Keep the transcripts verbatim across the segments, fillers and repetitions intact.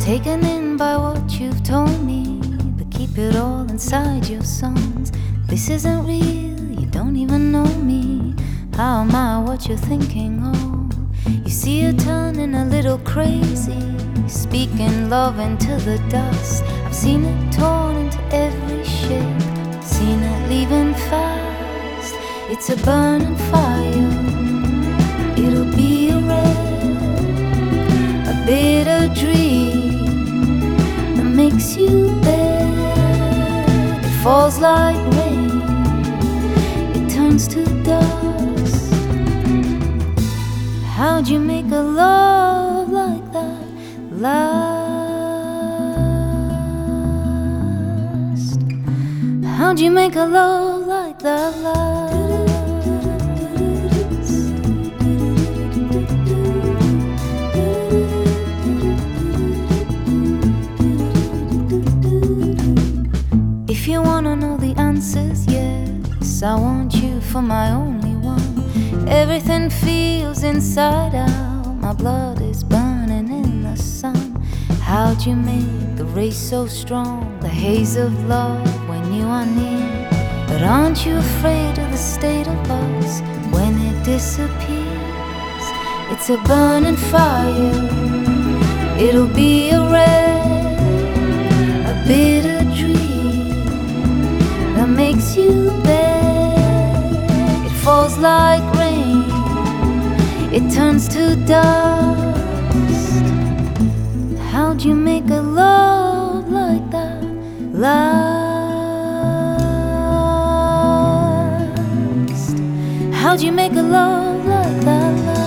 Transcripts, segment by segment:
taken in by what you've told me, but keep it all inside your songs. This isn't real, you don't even know me. How am I what you're thinking of? You see her turning a little crazy, speaking love into the dust. I've seen it torn into every shape, seen it leaving fast. It's a burning fire, it'll be a red, a bitter dream that makes you beg. It falls like rain, it turns to dust. How'd you make a love like that last? How'd you make a love like that last? If you wanna know the answers, yes, I want you for my only one. Everything feels inside out, my blood is burning in the sun. How'd you make the race so strong, the haze of love when you are near? But aren't you afraid of the state of us when it disappears? It's a burning fire, it'll be a red, a bitter dream that makes you beg. It falls like rain, it turns to dust. How'd you make a love like that last? How'd you make a love like that last?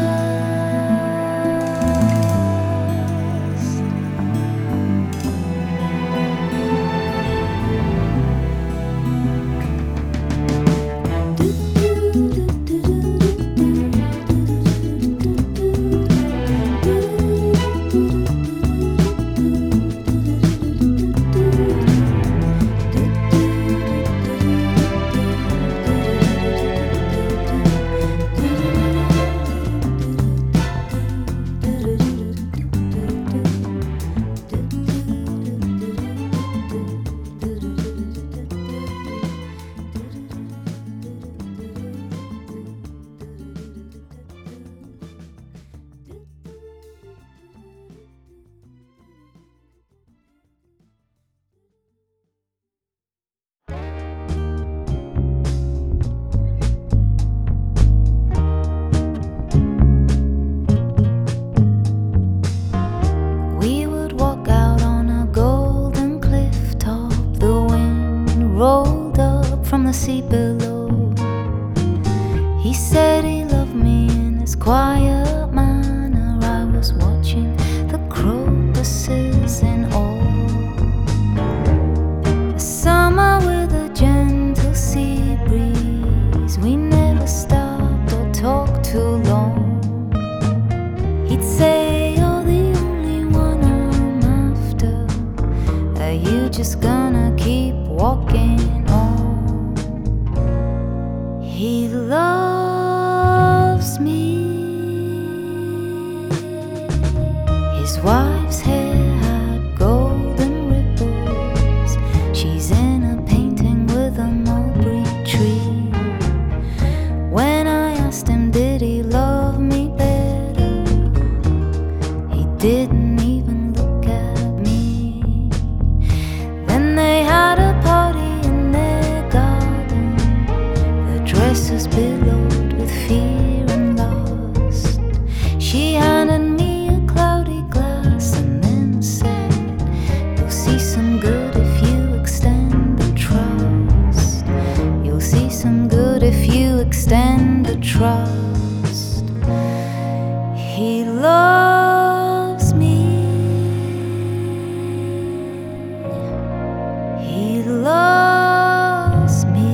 Rolled up from the sea below. He said he loved me in his quiet manner. I was watching the crocuses in awe. A summer with a gentle sea breeze. We never stopped or talked too long. He'd say, "You're the only one I'm after. Are you just gonna keep walking on?" He loves me. His wife's hair had golden ripples. She's in a painting with a mulberry tree. When I asked him, did he love me better, he didn't even look at me. Then they had a party in their garden. The dresses billowed with fear and lust. She handed me a cloudy glass and then said, "You'll see some good if you extend the trust. You'll see some good if you extend the trust." He loves me. He loves me.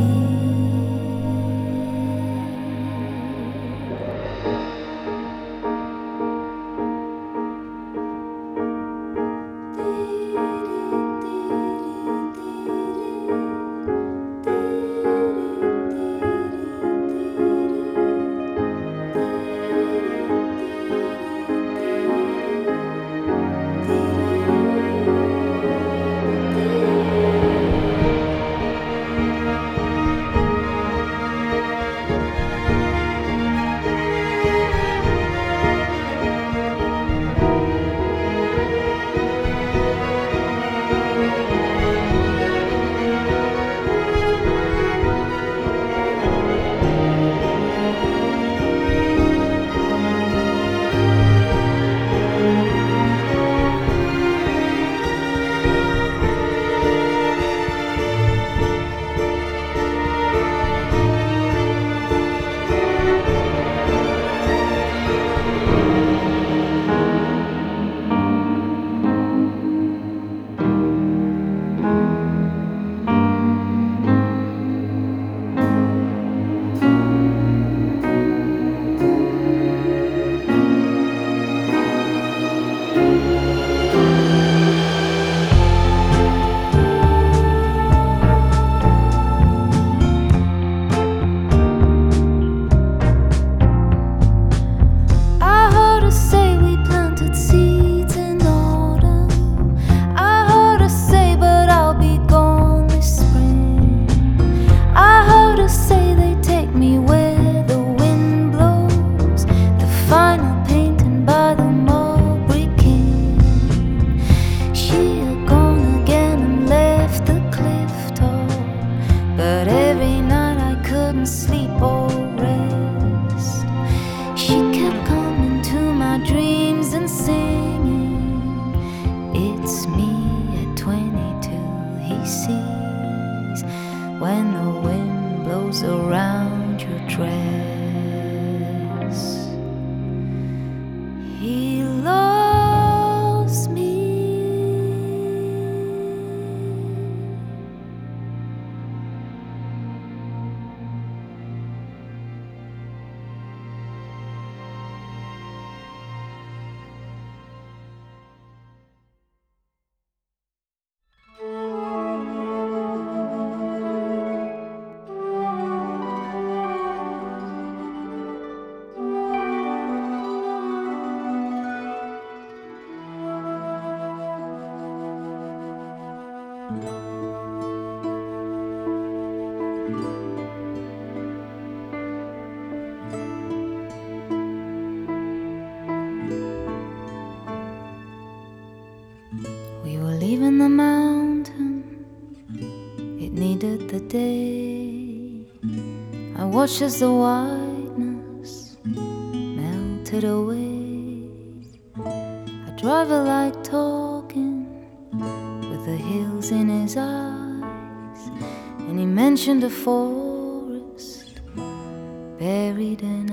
leaving the mountain, it needed the day. I watched as the whiteness melted away. A driver like talking with the hills in his eyes, and he mentioned a forest buried in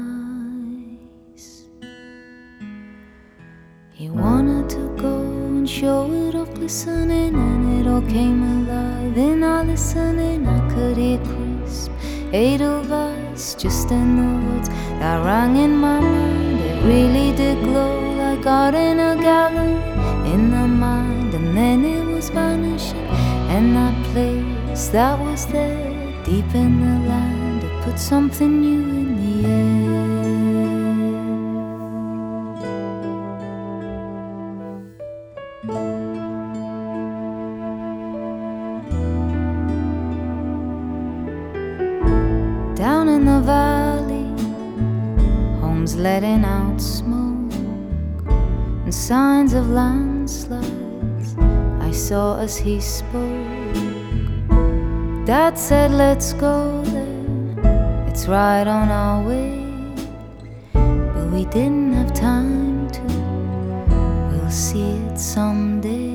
ice. He wanted to go and show it off glistening, and it all came alive in our listening. I could hear crisp Edelweiss just in the woods that rang in my mind. It really did glow like art in a gallery in the mind, and then it was vanishing. And that place that was there deep in the land, it put something new in the air. Down in the valley, homes letting out smoke and signs of landslides I saw as he spoke. Dad said, let's go there, it's right on our way. But we didn't have time to, we'll see it someday.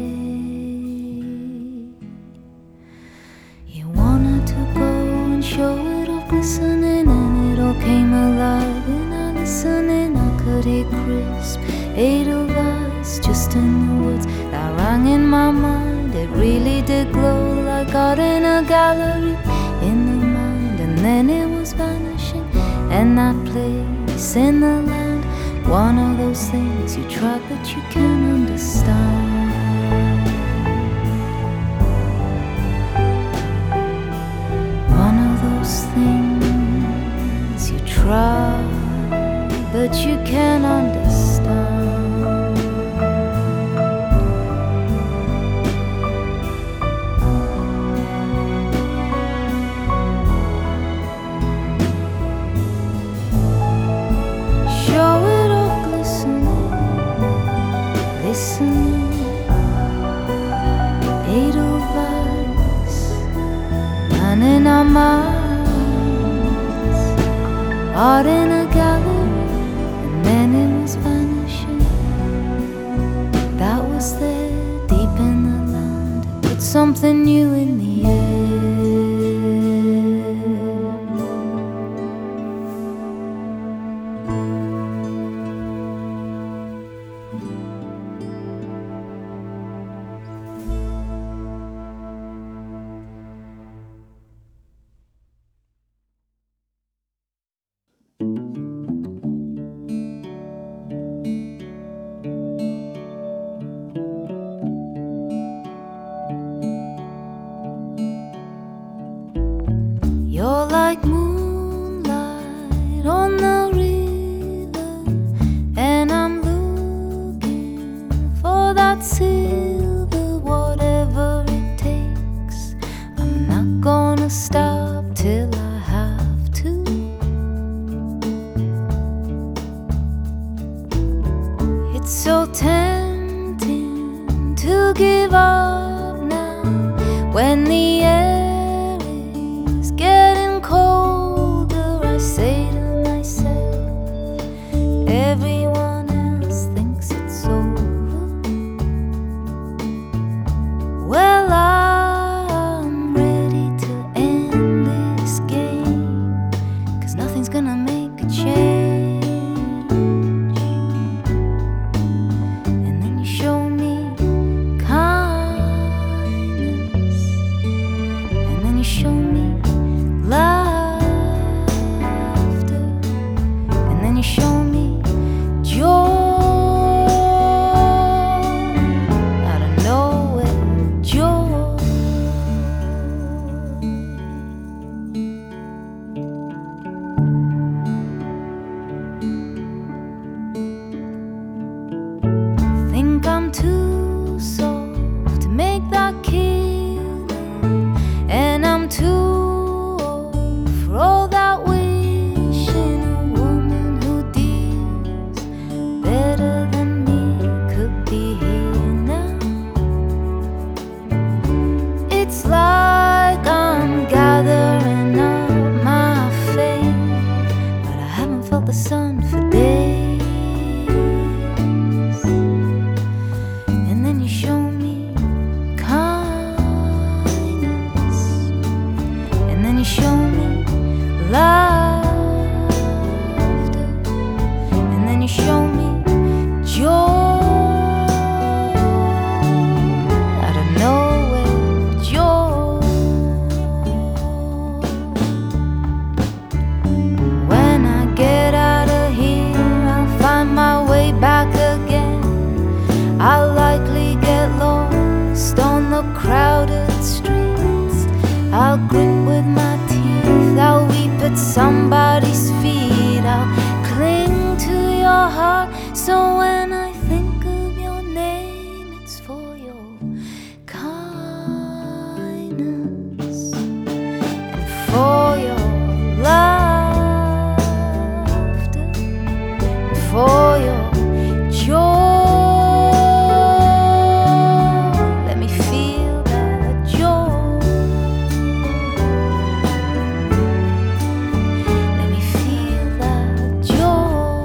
You wanted to go and show it off glistening, and it all came alive in our listening. I could hear crisp Edelweiss just in the woods that rang in my mind. It really did glow like art in a gallery in the mind, and then it was vanishing. And that place in the land, one of those things you tried but you can't understand. One of those things you try but you can't understand. Show it all glistening, listening, Edelweiss, and in our minds, art in a gallery, and then it was vanishing. That was there, deep in the land, put something new in the air. You're like moonlight on the river, and I'm looking for that silver. Whatever it takes, I'm not gonna stop till I have to. It's so tempting to give up now when the air getting colder. I say to myself, everyone else thinks it's over. Well, I'm ready to end this game, 'cause nothing's gonna make a change. And then you show me kind show me joy out of nowhere, joy. When I get out of here, I'll find my way back again. I'll likely get lost on the crowded streets. I'll grip with my teeth, I'll weep at somebody's feet. I'll cling to your heart, so when I think of your name, it's for your kindness and for your laughter and for your joy. Let me feel that joy. Let me feel that joy.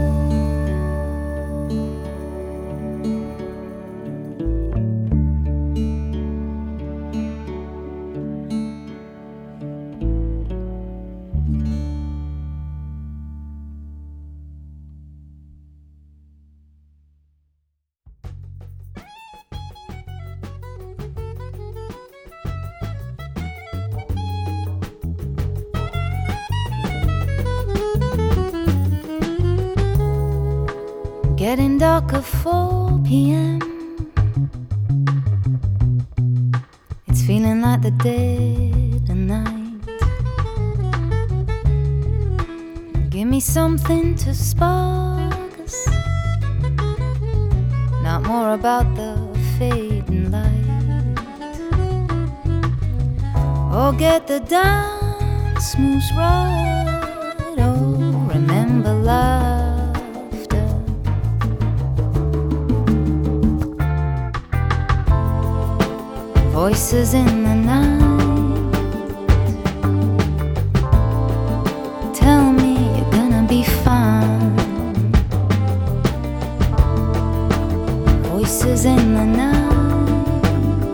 Getting dark at four p m It's feeling like the dead of night. Give me something to spark us, not more about the fading light. Or get the dance moves right. Oh, remember love. Voices in the night tell me you're gonna be fine. Voices in the night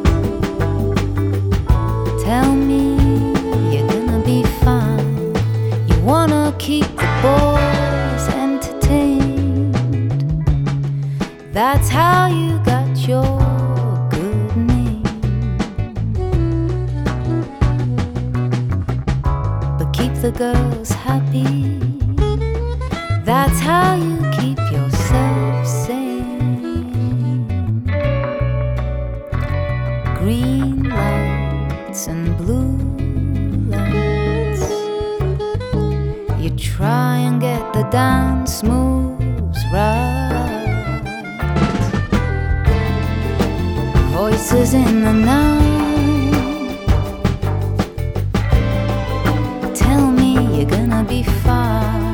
tell me you're gonna be fine. You wanna keep the boys entertained. That's how you got your the girls happy. That's how you keep yourself sane. Green lights and blue lights. You try and get the dance moves right. Voices in the night you're gonna be fine.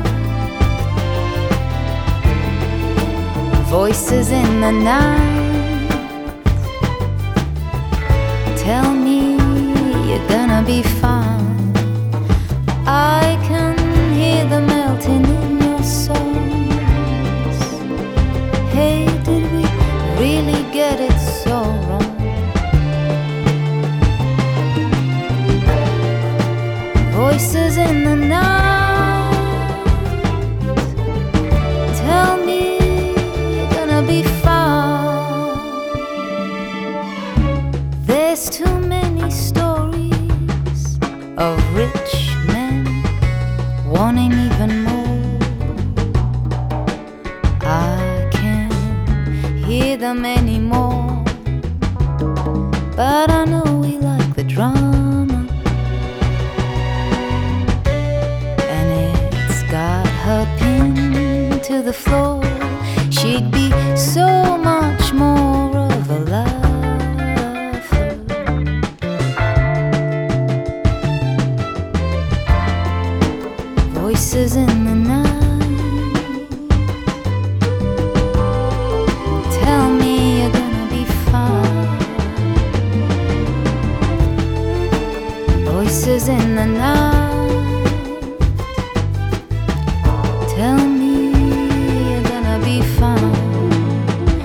Voices in the night tell me you're gonna be fine. I can hear the melting in your souls. Hey, did we really get it so wrong? Voices in the night tell me you're gonna be fine. There's too many stories of rich men wanting even more. I can't hear them anymore, but I know we like the drama. Got her pinned to the floor. She'd be so much more of a laugher. Voices in the night tell me you're gonna be fine. Voices in the night tell me you're gonna be fine.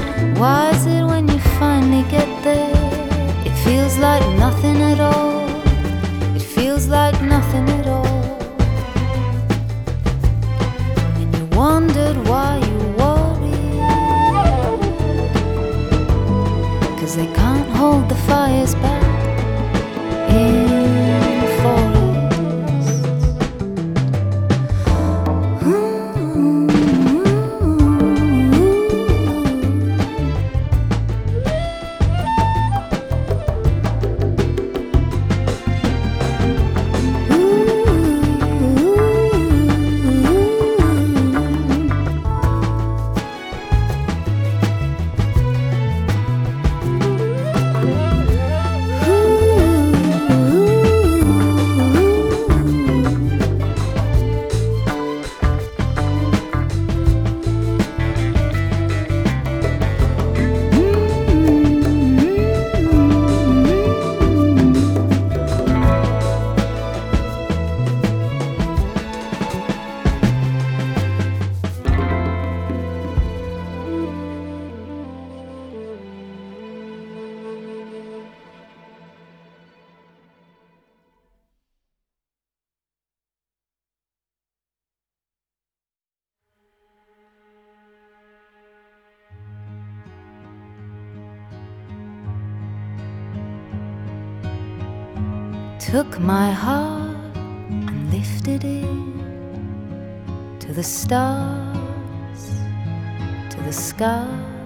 took my heart and lifted it to the stars, to the sky.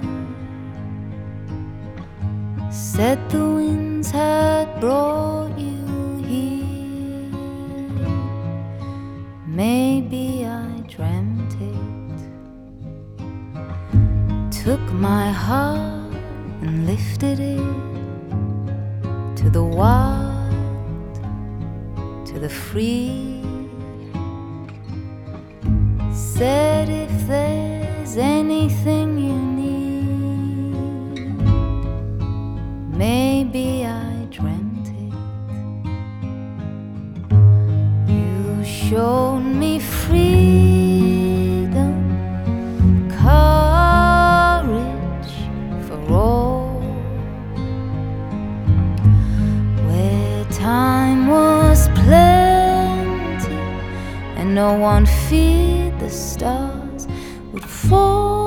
Said the winds had brought you here. Maybe I dreamt it. Took my heart and lifted it to the wild, to the free. Said if there's anything you need, maybe I dreamt it. You showed me freedom, courage for all, where time was plenty and no one feared the stars would fall.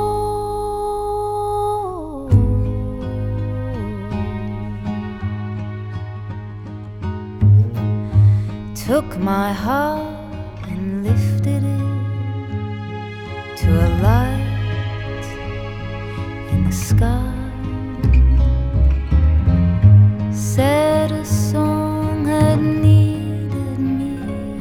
Took my heart and lifted it to a light in the sky. Said a song had needed me.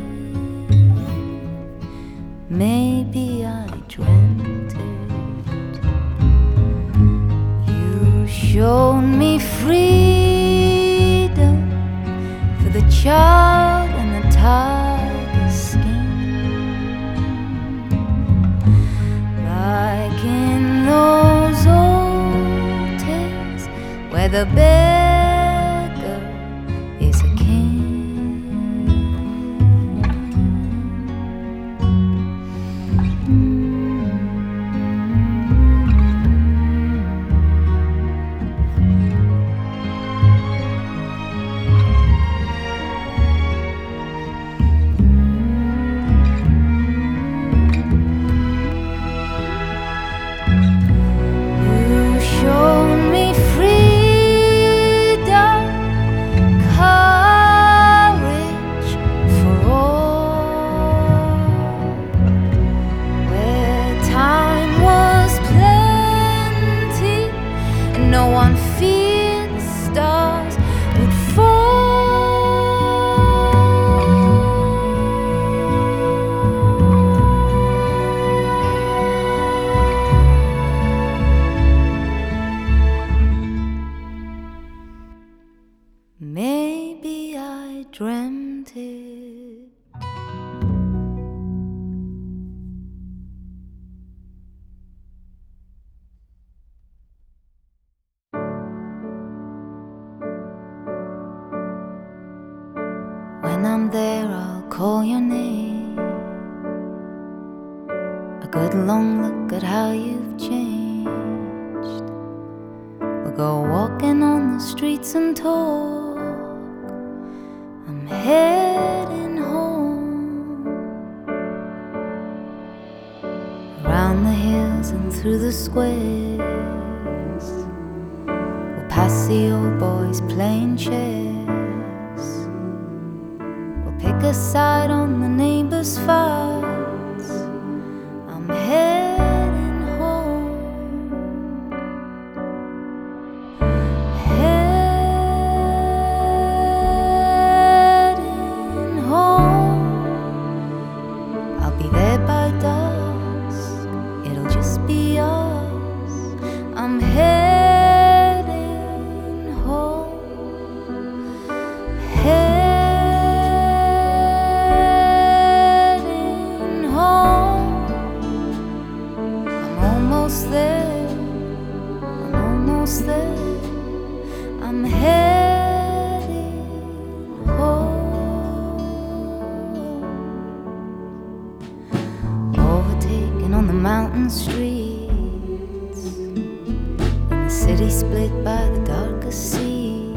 Maybe I dreamt it. You showed me freedom for the child and the tiger skin, like in those old tales where the beggar is a king. No one feared the stars would fall. Maybe I dreamt it. When I'm there, I'll call your name. A good long look at how you've changed. We'll go walking on the streets and talk. I'm heading home, around the hills and through the squares. We'll pass the old boys playing chess. Pick a side on the neighbor's fights. I'm heading home, heading home. I'll be there by dusk, it'll just be us. I'm heading home, heading there, I'm almost there. I'm heading home. Overtaken on the mountain streets, in the city split by the darkest sea.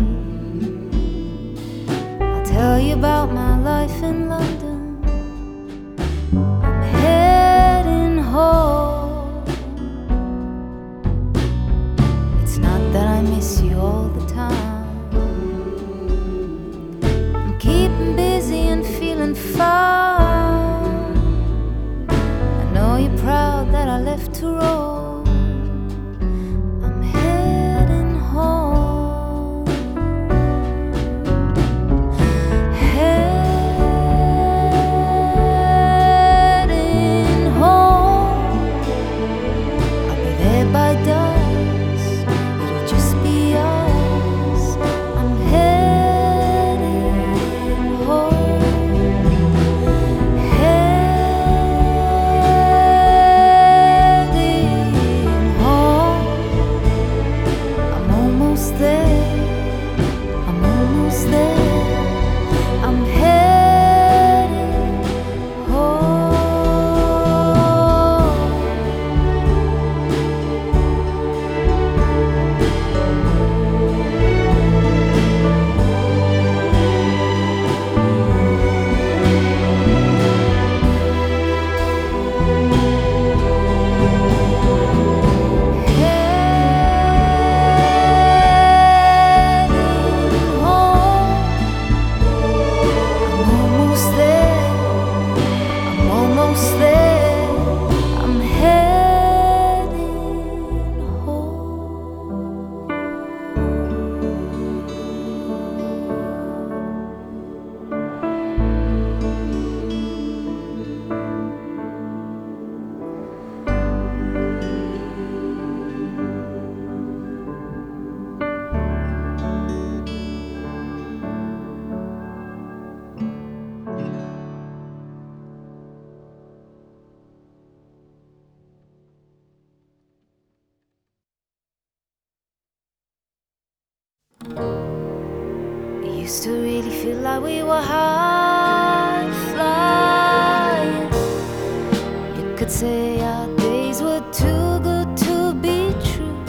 I'll tell you about my life in London. I'm heading home. That I miss you all the time. I'm keeping left to roll. I'm heading home. Heading home. I'll be there by dusk. It'll just be us. I'm heading home. Heading home. I'm almost there. I'm almost there. I'm heading home. Heading home. I'm almost there. I'm almost there. I'm heading home. It used to really feel like we were high flying. You could say our days were too good to be true.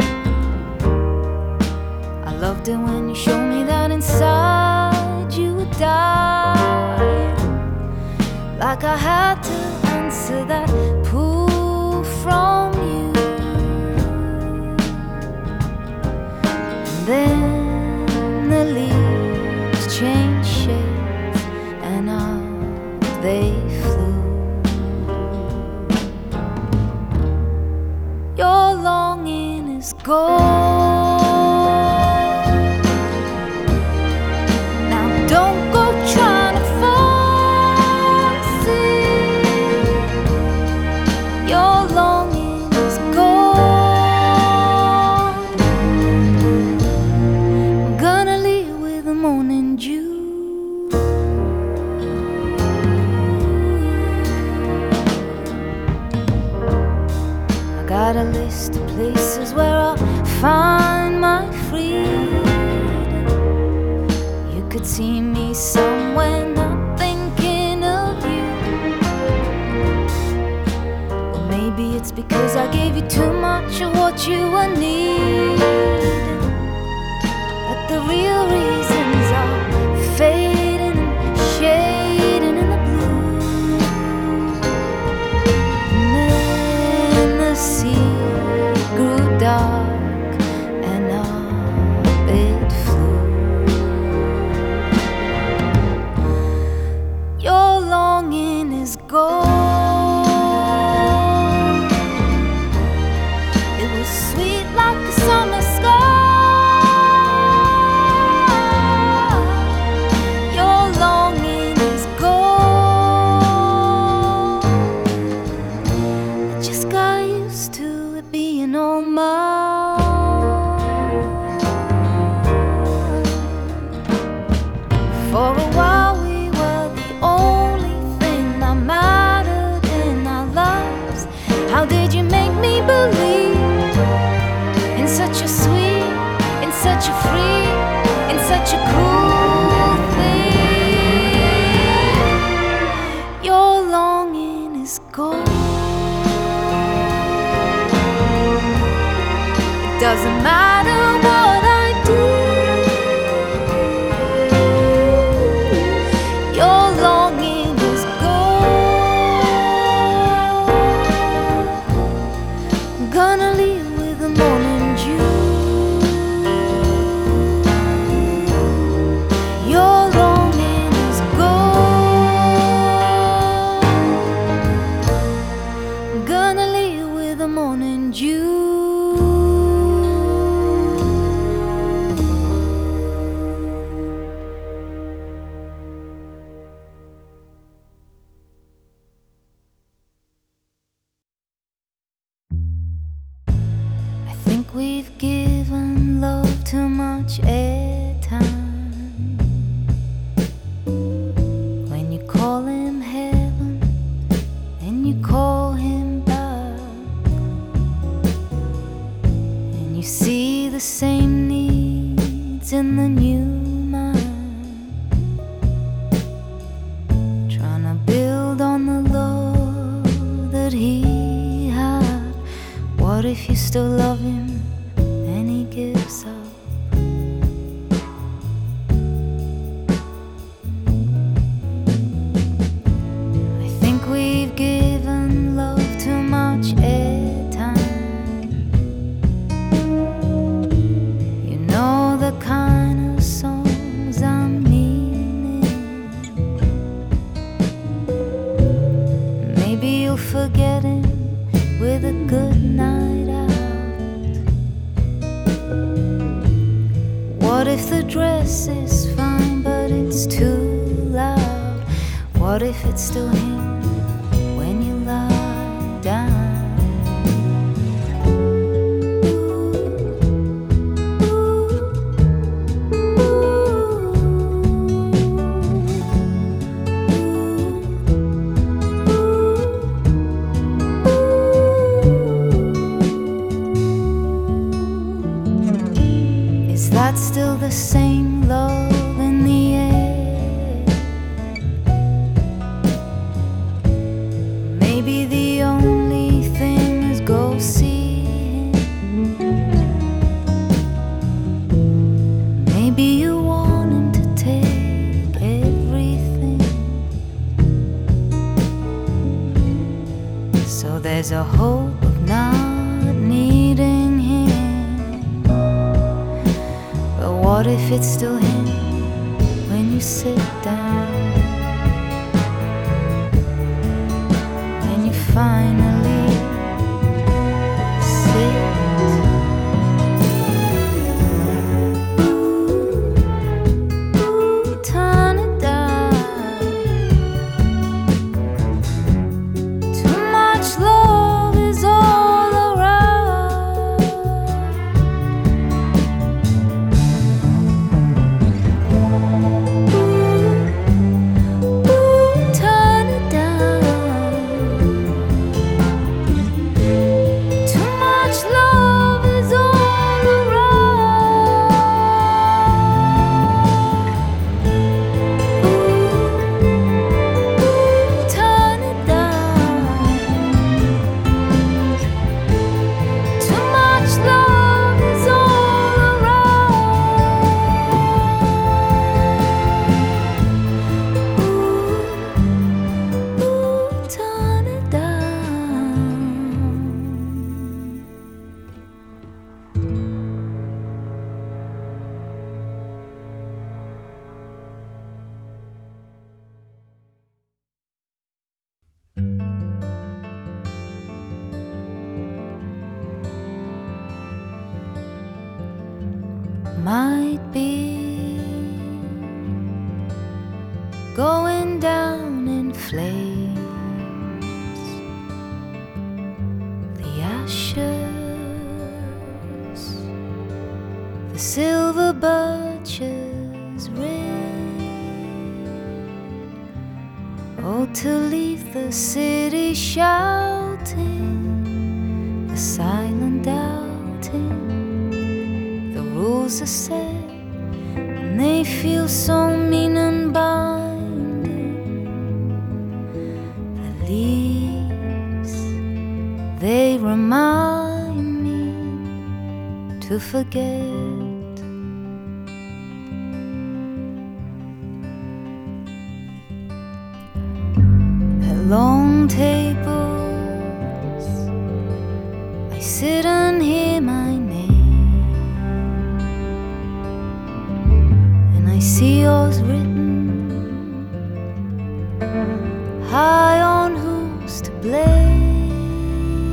I loved it when you showed me that inside you were dying. Like I had to answer that pull from you. And then the leaves changed shape and out they flew. Your longing is gone. Now don't go trying to force it. Your longing is gone. I'm gonna leave with the morning dew. I got a list of places where I'll find my freedom. You could see me somewhere not thinking of you. Or maybe it's because I gave you too much of what you were needing. But the real reasons are fading and shading in the blue. And then the sea grew dark and up it flew. Your longing is gone. It was sweet like a summer sky. Your longing is gone. I just got used to it being all mine. For a while we were the only thing that mattered in our lives. How did you make me believe in such a sweet, in such a free, in such a cool thing? Your longing is gone. It doesn't matter what I do. Your longing is gone. I'm gonna leave with the morning dew. Your longing is gone. I'm gonna leave with we've given love too much airtime. When you call him heaven and you call him back, and you see the same needs in the new man, trying to build on the love that he had. What if you still love him and he gives up? I think we've given love too much airtime. You know the kind of songs I'm meaning. Maybe you'll forget him with a good night out. What if the dress is fine but it's too loud? What if it's still him when you lie down? Is that still the same love in the air? Maybe the only thing is go see him. Maybe you want him to take everything, so there's a hope of not needing him. What if it's still him when you sit down? When you finally sit. Ooh, turn it down. Too much love is all around. Turn it down. Too much love is all around. Ooh, turn it down. Too much love is all around. Ooh, turn it down. Might be going down in flames, the ashes, the silver birches red. Oh, to leave the city shouting, the silent doubting. The rules are set and they feel so mean and binding. The leaves, they remind me to forget. At long tables I sit and hear my name. I see yours written high on who's to blame.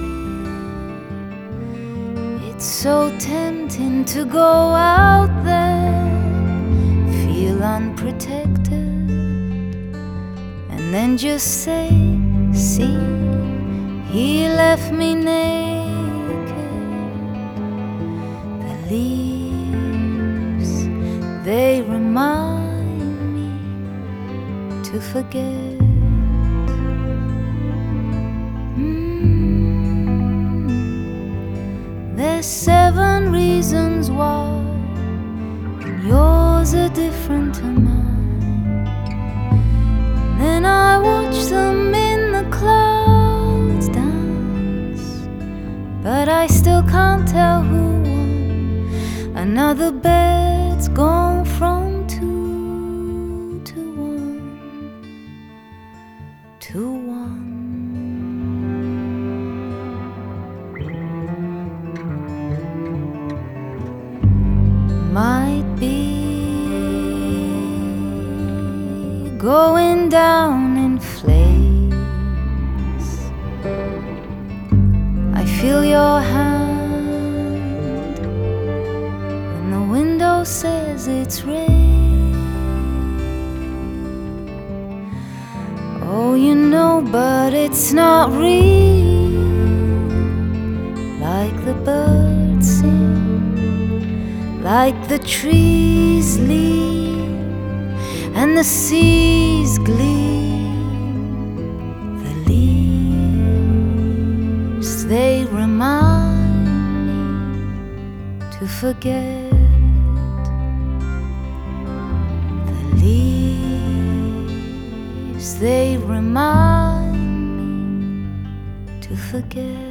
It's so tempting to go out there, feel unprotected, and then just say, see, he left me naked. to forget. Mm. There's seven reasons why yours are different to mine. And then I watch them in the clouds dance, but I still can't tell who won. Another bed's gone from two to one, to one. Might be going down in flames. I feel your hand when the window says it's rain. Oh, you know, but it's not real, like the birds sing, like the trees lean and the seas gleam. The leaves, they remind me to forget. The leaves, they remind me to forget.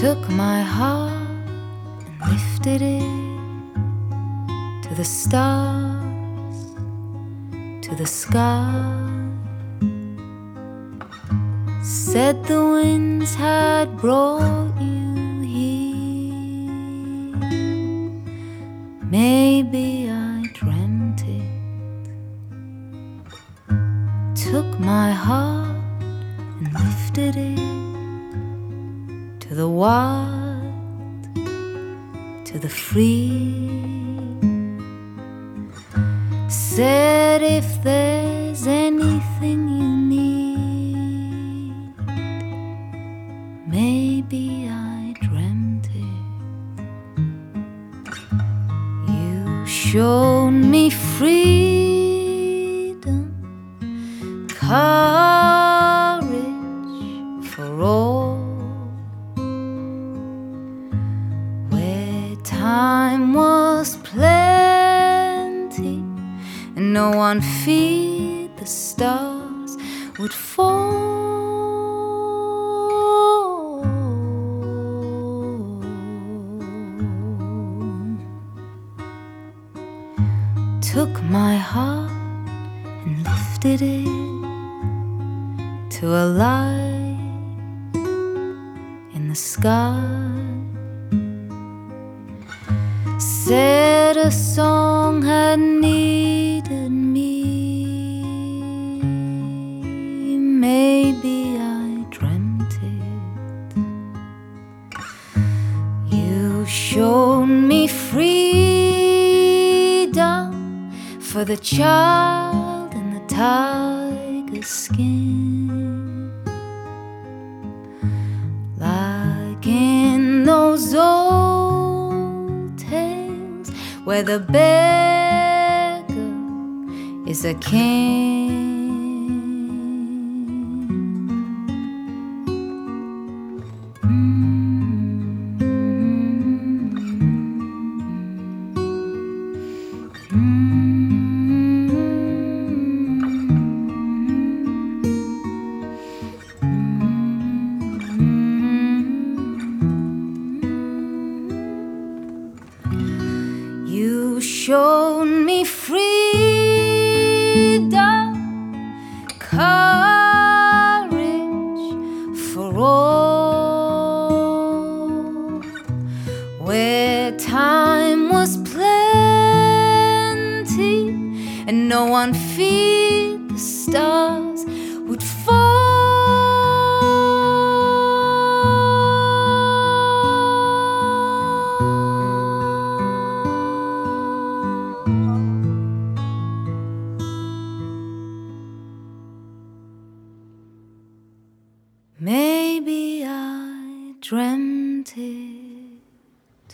took my heart and lifted it to the stars, to the sky. Said the winds had brought you here. Maybe I dreamt it. Took my heart and lifted it to the wild, to the free. Said if there's anything you need, maybe I dreamt it. You showed me freedom, courage for all, where time was plenty and no one feared the stars would fall. Took my heart and lifted it to a light in the sky. Said a song had needed me. Maybe I dreamt it. You showed me freedom for the child in the tiger skin, like in those old tales where the beggar is a king. You showed me freedom, courage for all, where time was plenty and no one feared the stars would fall. Maybe I dreamt it.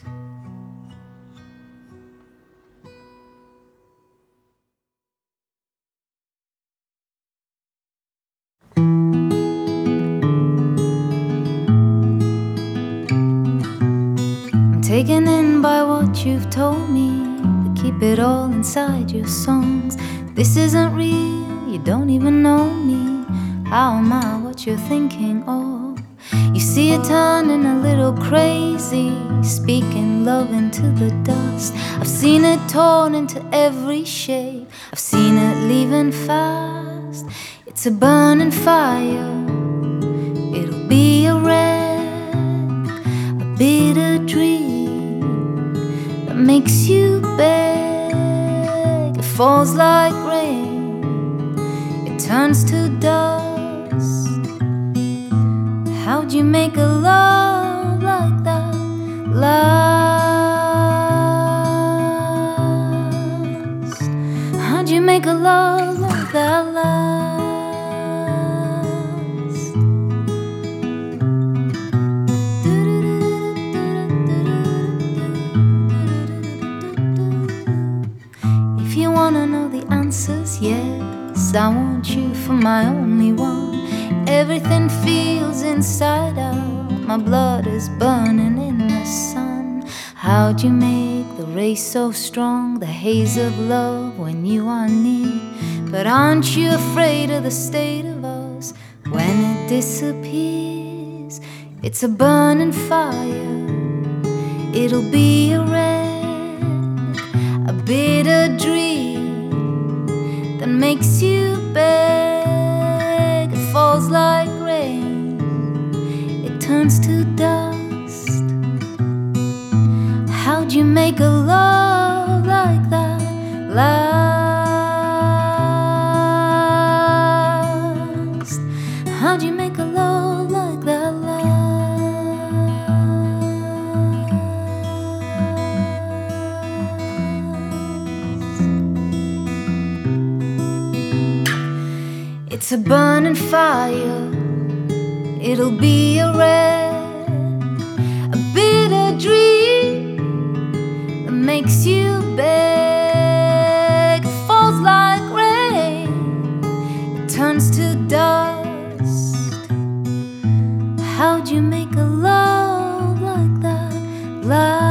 I'm taken in by what you've told me, but keep it all inside your songs. This isn't real, you don't even know me. How am I what you're thinking of? You see it turning a little crazy, speaking love into the dust. I've seen it torn into every shape, I've seen it leaving fast. It's a burning fire, it'll be a wreck, a bitter dream that makes you beg. It falls like rain, it turns to dust. How'd you make a love like that last? How'd you make a love like that last? If you wanna know the answers, yes, I want you for my only one. Everything feels inside out, my blood is burning in the sun. How'd you make the race so strong, the haze of love when you are near? But aren't you afraid of the state of us when it disappears? It's a burning fire. It'll be a red, a bitter dream that makes you beg. It falls like rain, it turns to dust. How'd you make a love like that last? How'd you make a love like that last? It's a burning fire. It'll be a red, a bitter dream that makes you beg. It falls like rain, it turns to dust. How'd you make a love like that last?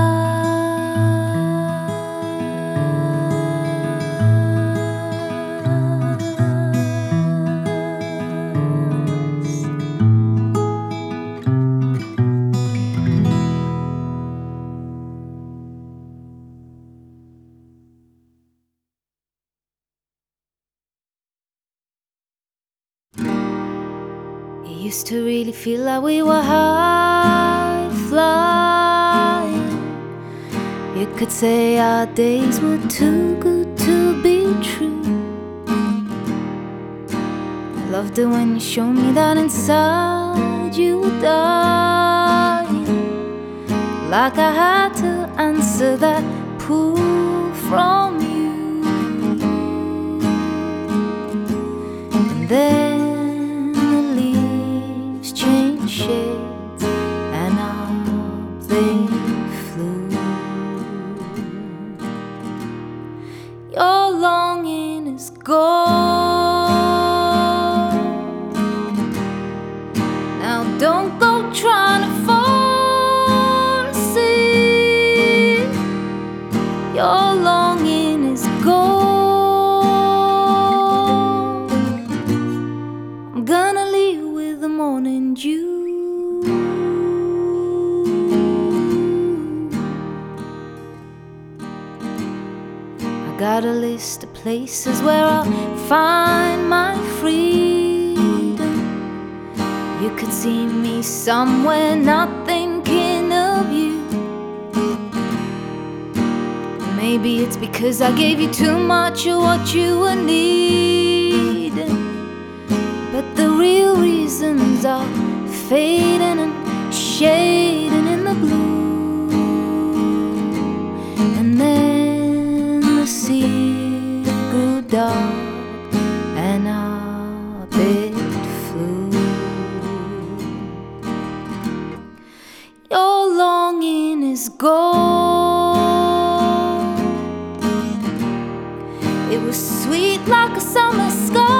Used to really feel like we were high flying. You could say our days were too good to be true. I loved it when you showed me that inside you were dying, like I had to answer that pull from you. And then shades and up they flew. Your longing is gone. Now don't go trying to force it. Your longing is gone. I'm gonna leave with the morning dew. Got a list of places where I'll find my freedom. You could see me somewhere not thinking of you. Maybe it's because I gave you too much of what you were needing, but the real reasons are fading and shading in the blue. And then the sea grew dark and up it flew. Your longing is gone. It was sweet like a summer sky.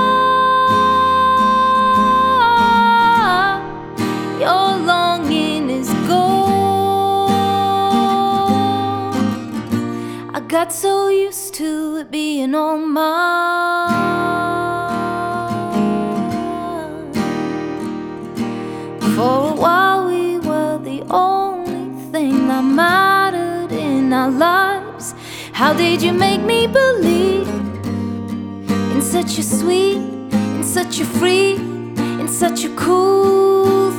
Your longing is gone. I got so used to it being all mine. For a while we were the only thing that mattered in our lives. How did you make me believe in such a sweet, in such a free, in such a cool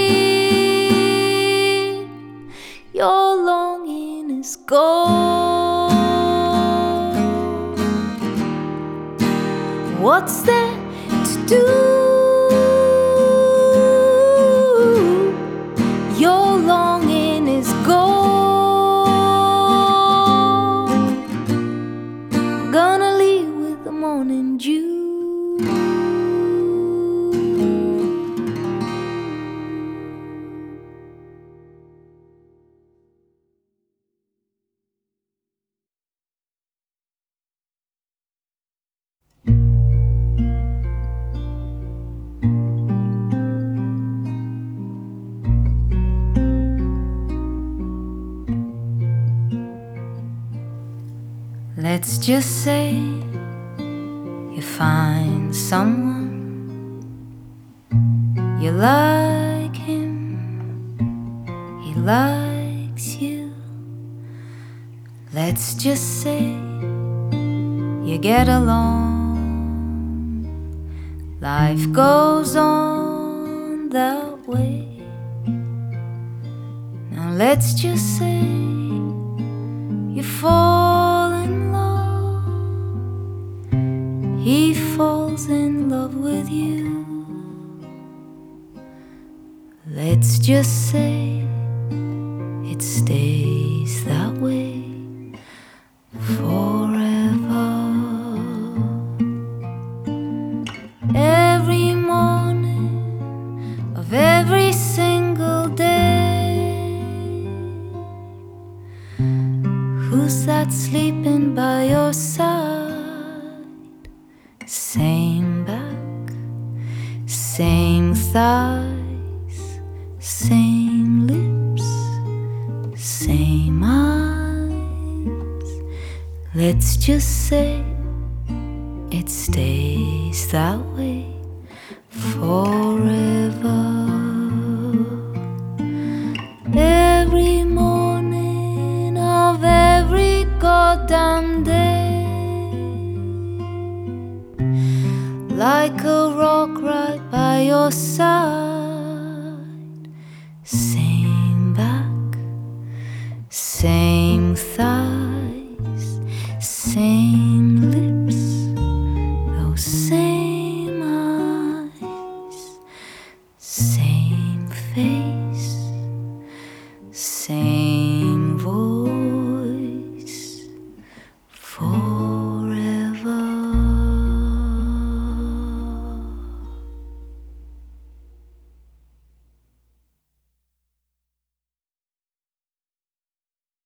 thing? Your longing is gone. What's there to do? Your longing is gone. I'm gonna leave with the morning dew. Let's just say you find someone, you like him, likes you. Let's just say you get along. Life goes on that way. Now let's just say you fall in love. He falls in love with you. Let's just say it stays that way forever. Every morning of every single day, who's that sleeping by your side? Same back, same thighs, same lips, same eyes. Let's just say it stays that way forever. Every morning of every goddamn day, like a rock right by your side.